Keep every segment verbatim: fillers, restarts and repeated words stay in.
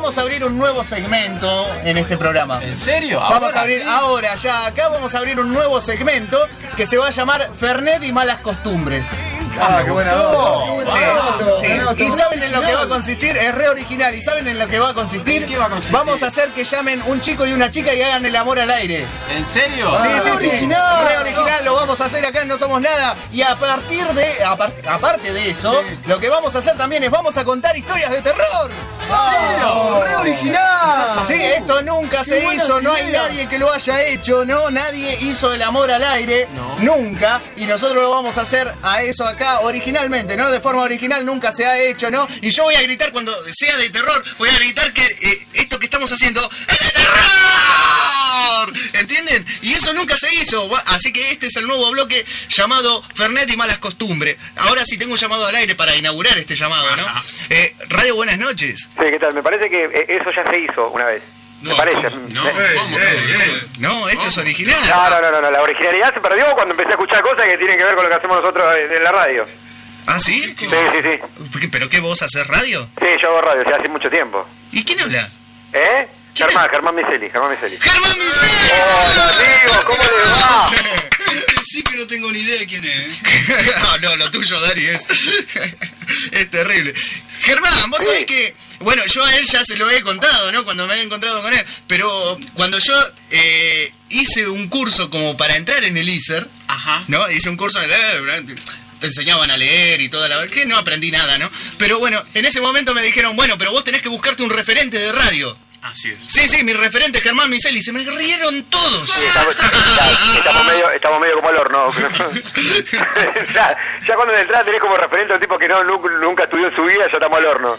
vamos a abrir un nuevo segmento en este programa. ¿En serio? Vamos ¿Ahora? a abrir ahora, ya acá vamos a abrir un nuevo segmento que se va a llamar Fernet y malas costumbres. Ah, qué buena voz. Sí, sí. ¿Y saben en lo que va a consistir? Es re original. ¿Y saben en lo que va a consistir? ¿En qué va a consistir? Vamos a hacer que llamen un chico y una chica y hagan el amor al aire. ¿En serio? Sí, Ah, sí, sí. original. Re original, lo vamos a hacer acá en No Somos Nada. Y a partir de, a part- aparte de eso, Sí. lo que vamos a hacer también es vamos a contar historias de terror. Oh, re original. Sí, esto nunca se buenas hizo, no hay ideas. nadie que lo haya hecho, no, nadie hizo el amor al aire, No. nunca, y nosotros lo vamos a hacer a eso acá originalmente, ¿no? De forma original nunca se ha hecho, ¿no? Y yo voy a gritar cuando sea de terror, voy a gritar que eh, esto que estamos haciendo es de terror, ¿entienden? Y eso nunca se hizo, así que este es el nuevo bloque llamado Fernet y malas costumbres. Ahora sí tengo un llamado al aire para inaugurar este llamado, ¿no? Eh, Radio, buenas noches. Sí, ¿qué tal? Me parece que eh, eso ya se hizo una vez. No, ¿Me parece? ¿cómo? No, Eh, ¿cómo? Eh, eh, no, esto es original. No, no, no, no, no, la originalidad se perdió cuando empecé a escuchar cosas que tienen que ver con lo que hacemos nosotros en en la radio. ¿Ah, sí? Sí, sí, sí. ¿Pero qué, vos haces radio? Sí, yo hago radio, o sea, hace mucho tiempo. ¿Y quién habla? ¿Eh? ¿Quién Germán, Germán Miseli, Germán Miseli. ¡Germán Miseli! Hola, amigo, ¿cómo le va? Sí que no tengo ni idea de quién es. No, no, lo tuyo, Dari, es... es terrible. Germán, vos Sí. sabés que... Bueno, yo a él ya se lo he contado, ¿no? Cuando me he encontrado con él. Pero cuando yo eh, hice un curso como para entrar en el I S E R, Ajá. ¿no? Hice un curso de... Te enseñaban a leer y toda la... que no aprendí nada, ¿no? Pero bueno, en ese momento me dijeron, bueno, pero vos tenés que buscarte un referente de radio. Así es. Sí, sí, mi referente es Germán Miseli. Se me rieron todos. Sí, estamos, ya, estamos, medio, estamos medio como el horno. ya, ya cuando en entrada tenés como referente a un tipo que no, nunca, nunca estudió en su vida, ya estamos al horno.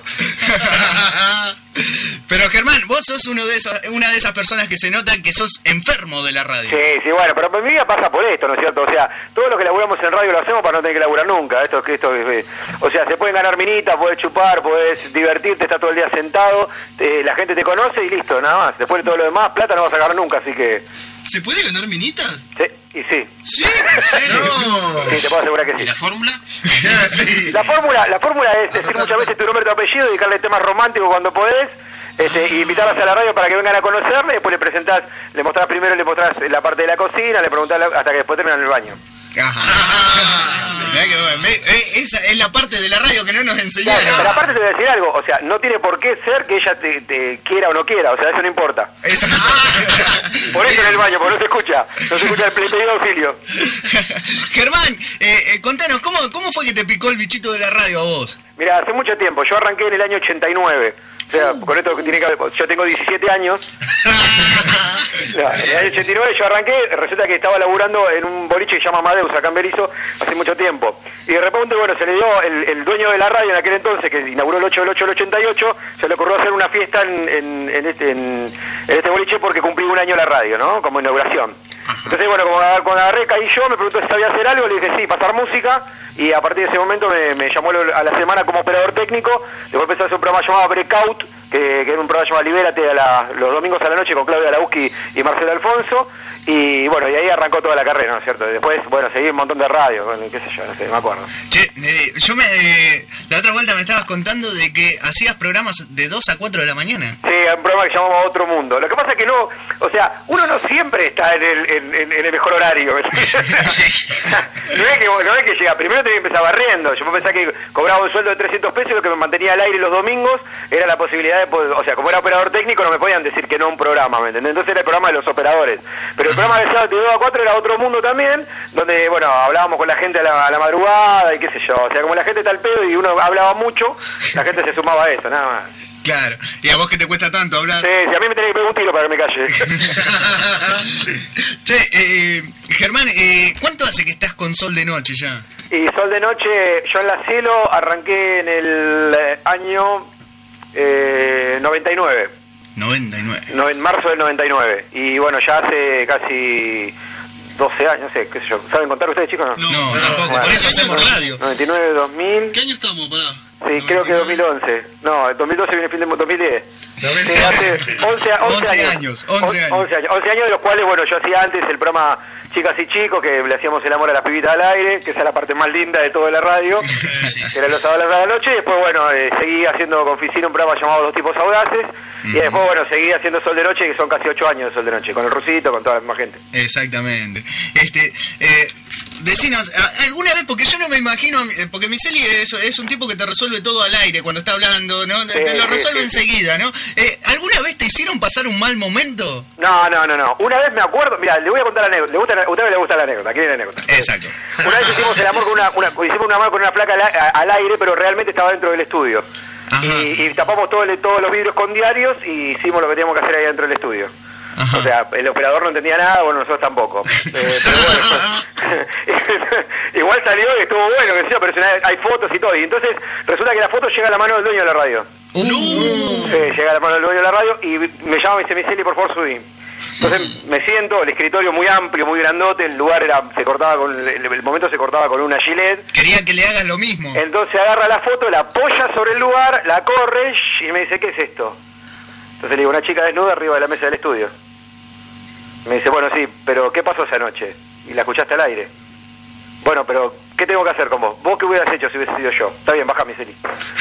Pero Germán, vos sos uno de esos, una de esas personas que se nota que sos enfermo de la radio. Sí, sí, bueno, pero mi vida pasa por esto, ¿no es cierto? O sea, todo lo que laburamos en radio lo hacemos para no tener que laburar nunca. Esto, esto, eh, o sea, se pueden ganar minitas, podés chupar, podés divertirte, estar todo el día sentado, eh, la gente te conoce y listo, nada más. Después de todo lo demás, plata no vas a ganar nunca, así que... ¿Se puede ganar minitas? Sí, y sí. ¿Sí? ¿En serio? No. Sí, te puedo asegurar que ¿Y sí. la fórmula? Sí. La fórmula, la fórmula es decir muchas veces tu nombre y tu apellido, dedicarle temas románticos cuando podés, este, y invitarlas a la radio para que vengan a conocerle, después le presentás, le mostrás primero, le mostrás la parte de la cocina, le preguntás la- hasta que después terminan en el baño. Ajá. Mirá que bueno, ve- eh, esa es la parte de la radio que no nos Claro, enseñaron. pero aparte te voy a decir algo, o sea, no tiene por qué ser que ella te, te quiera o no quiera, o sea, eso no importa. Eso- Por eso en el baño, porque no se escucha, no se escucha el pedido de auxilio. Germán, eh, eh, contanos, ¿cómo, ¿cómo fue que te picó el bichito de la radio a vos? Mira, hace mucho tiempo, yo arranqué en el año ochenta y nueve. O sea, con esto que tiene que ver, yo tengo diecisiete años. No, en el año ochenta y nueve yo arranqué, resulta que estaba laburando en un boliche que se llama Amadeus, acá en Berizo, hace mucho tiempo. Y de repente, bueno, se le dio, el, el dueño de la radio en aquel entonces, que inauguró el ocho del ocho del ochenta y ocho, se le ocurrió hacer una fiesta en, en, en, este, en, en este boliche porque cumplí un año la radio, ¿no? Como inauguración. Entonces, bueno, como agar- cuando agarré, caí yo, me preguntó si sabía hacer algo, le dije sí, pasar música, y a partir de ese momento me, me llamó a la semana como operador técnico. Después empecé a hacer un programa llamado Breakout, que, que era un programa llamado Libérate a la, los domingos a la noche con Claudia Lauski y Marcelo Alfonso, y bueno, y ahí arrancó toda la carrera, ¿no es cierto? Después, bueno, seguí un montón de radio, bueno, qué sé yo, no sé, no me acuerdo. Che, eh, yo me... eh, la otra vuelta me estabas contando de que hacías programas de dos a cuatro de la mañana. Sí, hay un programa que llamamos Otro Mundo. Lo que pasa es que no, o sea, uno no siempre está en el, en, en- en el mejor horario. no, es que, no es que llega, primero tenía que empezar barriendo. Yo pensaba que cobraba un sueldo de trescientos pesos y lo que me mantenía al aire los domingos era la posibilidad de poder, o sea, como era operador técnico no me podían decir que no a un programa, ¿me entendés? Entonces era el programa de los operadores. Pero el programa de sábado de dos a cuatro era Otro Mundo también, donde, bueno, hablábamos con la gente a la, a la madrugada y qué sé yo. O sea, como la gente está al pedo y uno hablaba mucho, la gente se sumaba a eso, nada más. Claro. ¿Y a vos que te cuesta tanto hablar? Sí, sí, a mí me tenía que pegar un tiro para que me calle. Che, eh, Germán, eh, ¿cuánto hace que estás con Sol de Noche ya? Y Sol de Noche, yo en la Cielo arranqué en el eh, año eh, noventa y nueve, noventa y nueve. no, en marzo del noventa y nueve. Y bueno, ya hace casi doce años, no sé, qué sé yo. ¿Saben contar ustedes, chicos? No, No, tampoco, por eso hacemos radio. noventa y nueve, dos mil. ¿Qué año estamos? Pará. Sí, creo que dos mil once. No, el dos mil doce viene el fin de dos mil diez. Sí, hace once, once años. once años. once años. once años de los cuales, bueno, yo hacía antes el programa Chicas y Chicos, que le hacíamos el amor a las pibitas al aire, que esa es la parte más linda de toda la radio, que era los sábados a la noche. Y después, bueno, eh, seguí haciendo con Ficino un programa llamado Dos Tipos Audaces. Y después, bueno, seguí haciendo Sol de Noche, que son casi ocho años de Sol de Noche, con el Rusito, con toda la misma gente. Exactamente. Este, eh, decinos, ¿alguna vez? Porque yo no me imagino, porque Miseli es, es un tipo que te resuelve todo al aire cuando está hablando, ¿no? Sí, te lo sí, resuelve sí, enseguida, ¿no? Eh, ¿Alguna vez te hicieron pasar un mal momento? No, no, no, no. Una vez me acuerdo, mira, le voy a contar la anécdota. ¿Le gusta, a usted le gusta la anécdota? ¿Quiere la anécdota? Exacto. Una vez hicimos el amor con una, una hicimos un amor con una placa al, al aire, pero realmente estaba dentro del estudio. Y, y tapamos todo el, todos los vidrios con diarios y hicimos lo que teníamos que hacer ahí dentro del estudio. Ajá. O sea, el operador no entendía nada, bueno, nosotros tampoco. Eh, pero bueno, igual salió y estuvo bueno, que sea, pero hay fotos y todo. Y entonces resulta que la foto llega a la mano del dueño de la radio. Uh. Sí, llega a la mano del dueño de la radio y me llama y me dice, Miseli, por favor, subí. Entonces me siento, el escritorio muy amplio, muy grandote, el lugar era se cortaba con el, el momento se cortaba con una gilet. Quería que le hagas lo mismo. Entonces agarra la foto, la apoya sobre el lugar, la corre y me dice, ¿qué es esto? Entonces le digo, una chica desnuda arriba de la mesa del estudio. Me dice, bueno, sí, pero ¿qué pasó esa noche? Y la escuchaste al aire. Bueno, pero ¿qué tengo que hacer con vos? ¿Vos qué hubieras hecho si hubiese sido yo? Está bien, baja, Miseli.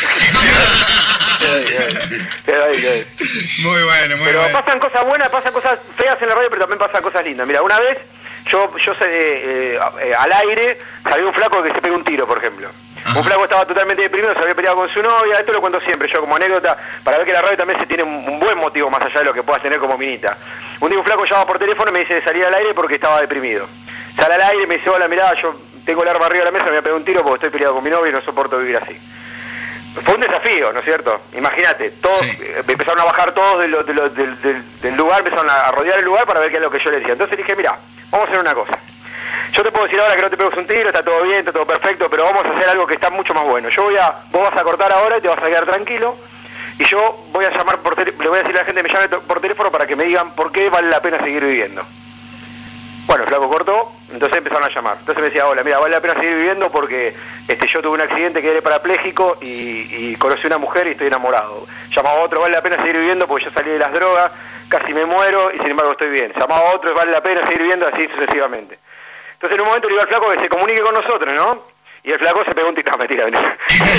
Muy bueno, muy pero bueno. pasan cosas buenas, pasan cosas feas en la radio, pero también pasan cosas lindas. Mira, una vez yo yo sé, eh, eh, al aire salió un flaco que se pegó un tiro, por ejemplo. Ajá. Un flaco estaba totalmente deprimido, se había peleado con su novia. Esto lo cuento siempre yo como anécdota, para ver que la radio también se tiene un, un buen motivo más allá de lo que puedas tener como minita. Un día un flaco llama por teléfono y me dice de salir al aire porque estaba deprimido. Sale al aire y me dice, hola, mirá, yo tengo el arma arriba de la mesa, me voy a pegar un tiro porque estoy peleado con mi novia y no soporto vivir así. Fue un desafío, ¿no es cierto? Imagínate, todos sí. eh, empezaron a bajar todos de lo, de lo, del, del, del lugar, empezaron a rodear el lugar para ver qué es lo que yo le decía. Entonces dije, mira, vamos a hacer una cosa. Yo te puedo decir ahora que no te pegues un tiro, está todo bien, está todo perfecto, pero vamos a hacer algo que está mucho más bueno. Yo voy a, vos vas a cortar ahora y te vas a quedar tranquilo, y yo voy a llamar por teléfono, le voy a decir a la gente que me llame por teléfono para que me digan por qué vale la pena seguir viviendo. Bueno, el flaco cortó, entonces empezaron a llamar. Entonces me decía, hola, mira, vale la pena seguir viviendo porque este yo tuve un accidente, quedé parapléjico y, y conocí una mujer y estoy enamorado. Llamaba a otro, vale la pena seguir viviendo porque yo salí de las drogas, casi me muero y sin embargo estoy bien. Llamaba a otro, vale la pena seguir viviendo, así sucesivamente. Entonces en un momento le digo al flaco que se comunique con nosotros, ¿no? Y el flaco se pegó un tiro. No, mentira, mentira.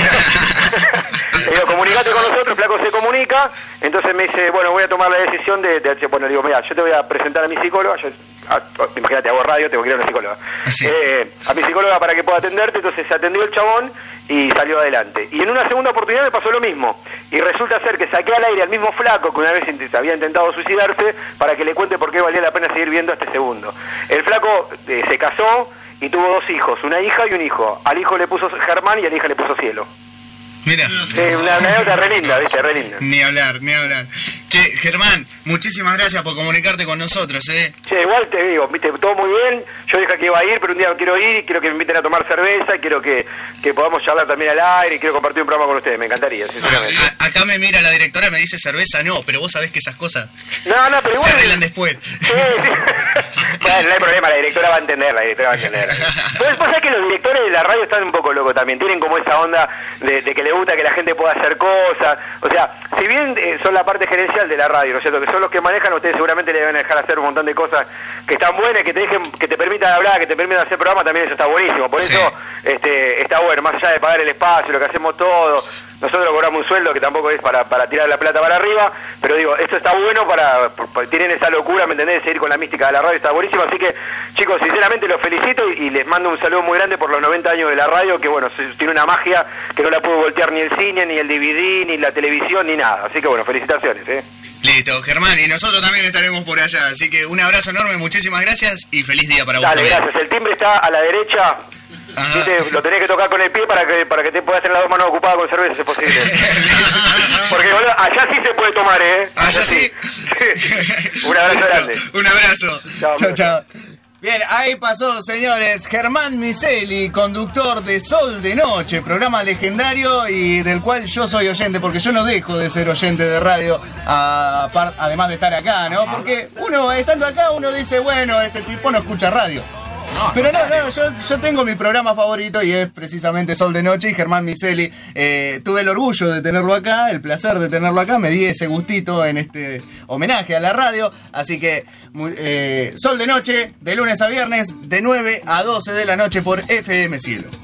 Le digo, comunicate con nosotros, el flaco se comunica. Entonces me dice, bueno, voy a tomar la decisión de... de bueno, le digo, mira, yo te voy a presentar a mi psicóloga. Yo, a, imagínate, hago radio, tengo que ir a una psicóloga. Sí. Eh, a mi psicóloga para que pueda atenderte. Entonces se atendió el chabón y salió adelante. Y en una segunda oportunidad me pasó lo mismo. Y resulta ser que saqué al aire al mismo flaco que una vez había intentado suicidarse para que le cuente por qué valía la pena seguir viendo a este segundo. El flaco eh, se casó y tuvo dos hijos, una hija y un hijo. Al hijo le puso Germán y a la hija le puso Cielo. Mira. Sí, una anécdota re linda, ¿viste? Re linda. Ni hablar, ni hablar. Che, Germán, muchísimas gracias por comunicarte con nosotros, ¿eh? Che, igual te digo, viste, todo muy bien. Yo dije que iba a ir, pero un día quiero ir y quiero que me inviten a tomar cerveza. Quiero que, que podamos charlar también al aire y quiero compartir un programa con ustedes. Me encantaría, sinceramente. A, acá me mira la directora, me dice cerveza no, pero vos sabés que esas cosas no, no, pero igual se arreglan después. Sí, sí. Bueno, no hay problema, la directora va a entender, la directora va a entender. Pues vos sabés que los directores de la radio están un poco locos también. Tienen como esa onda de, de que les gusta que la gente pueda hacer cosas. O sea, si bien eh, son la parte gerencial de la radio, ¿no es cierto? Que son los que manejan, ustedes seguramente le deben dejar hacer un montón de cosas que están buenas, que te dejen, que te permitan hablar, que te permitan hacer programa, también eso está buenísimo. Por sí. eso este, está bueno, más allá de pagar el espacio, lo que hacemos todo. Nosotros cobramos un sueldo que tampoco es para, para tirar la plata para arriba, pero digo, esto está bueno para, para tienen esa locura, ¿me entendés? De seguir con la mística de la radio, está buenísimo. Así que, chicos, sinceramente los felicito y, y les mando un saludo muy grande por los noventa años de la radio, que bueno, tiene una magia que no la pudo voltear ni el cine, ni el D V D, ni la televisión, ni nada. Así que bueno, felicitaciones, ¿eh? Listo, Germán, y nosotros también estaremos por allá, así que un abrazo enorme, muchísimas gracias y feliz día para vos. Dale, también. Gracias. El timbre está a la derecha. ¿Viste? Lo tenés que tocar con el pie para que para que te puedas tener las dos manos ocupadas con cerveza, si es posible. Porque boludo, allá sí se puede tomar, ¿eh? Allá, allá sí. sí. Un abrazo grande. Un abrazo. Chao, chao. chao. Bien, ahí pasó, señores, Germán Miseli, conductor de Sol de Noche, programa legendario y del cual yo soy oyente, porque yo no dejo de ser oyente de radio, a, además de estar acá, ¿no? Porque uno, estando acá, uno dice, bueno, este tipo no escucha radio. No, Pero no, no, yo, yo tengo mi programa favorito y es precisamente Sol de Noche y Germán Miseli. Eh, tuve el orgullo de tenerlo acá, el placer de tenerlo acá, me di ese gustito en este homenaje a la radio. Así que eh, Sol de Noche, de lunes a viernes, de nueve a doce de la noche por F M Cielo.